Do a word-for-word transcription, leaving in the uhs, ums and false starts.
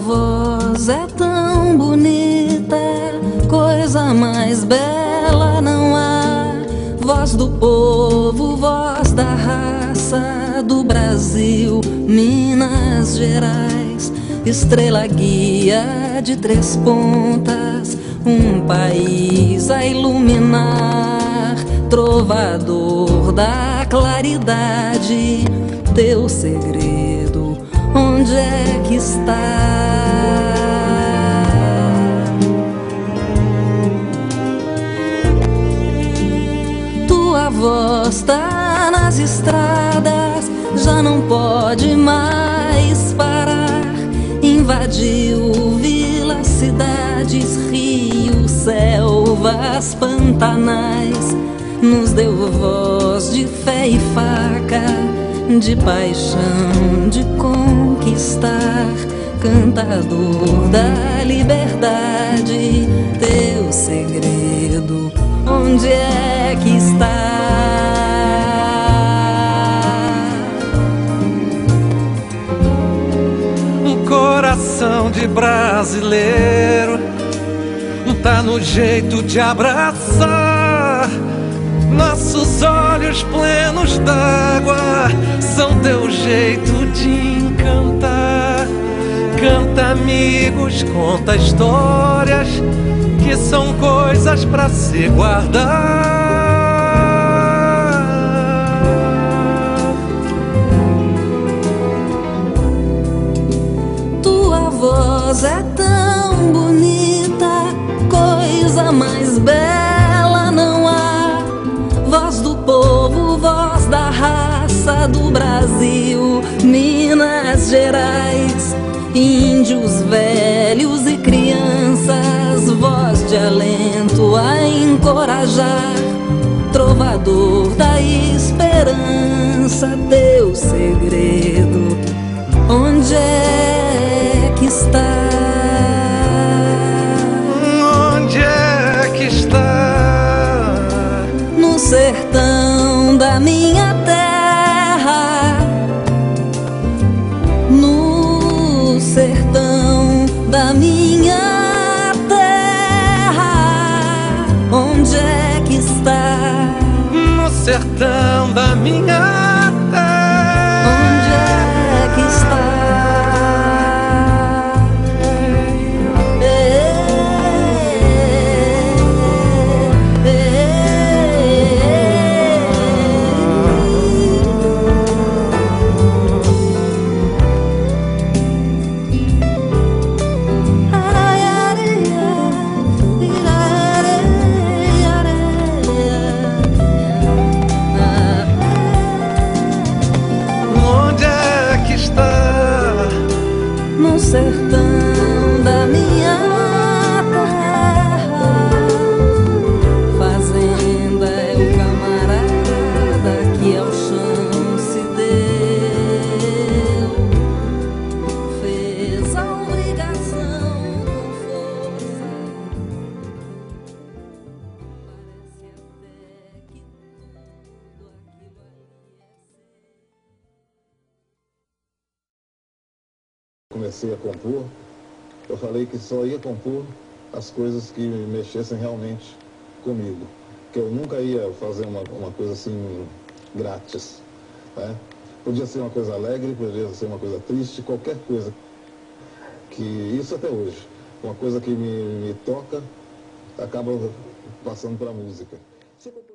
voz é tão bonita, coisa mais bela não há. Voz do povo, voz da raça do Brasil, Minas Gerais, estrela guia de três pontas, um país a iluminar, trovador da claridade, teu segredo, onde é que está? Tua voz tá nas estradas, já não pode mais parar. Invadiu vilas, cidades, rios, selvas, pantanais. Nos deu voz de fé e faca, de paixão, de conquistar. Cantador da liberdade, teu segredo, onde é que está? Um coração de brasileiro tá no jeito de abraçar. Nossos olhos plenos d'água são teu jeito de encantar. Canta, amigos, conta histórias que são coisas pra se guardar. Tua voz é tão bonita, coisa mais bela não há. Voz do povo, voz da raça do Brasil, Minas Gerais, índios, velhos e crianças, voz de alento a encorajar, trovador da esperança, teu segredo, onde é que está? Onde é que está? No sertão da minha terra, no sertão da minha terra, onde é que está? No sertão da minha terra, onde é que está? No sertão da minha terra, fazenda é o camarada que ao chão se deu, fez a obrigação com força. Parece até que tudo aquilo ali é seu. Comecei a compor, eu falei que só ia compor as coisas que mexessem realmente comigo, que eu nunca ia fazer uma, uma coisa assim grátis, né? Podia ser uma coisa alegre, podia ser uma coisa triste, qualquer coisa, que isso até hoje, uma coisa que me, me toca, acaba passando para a música.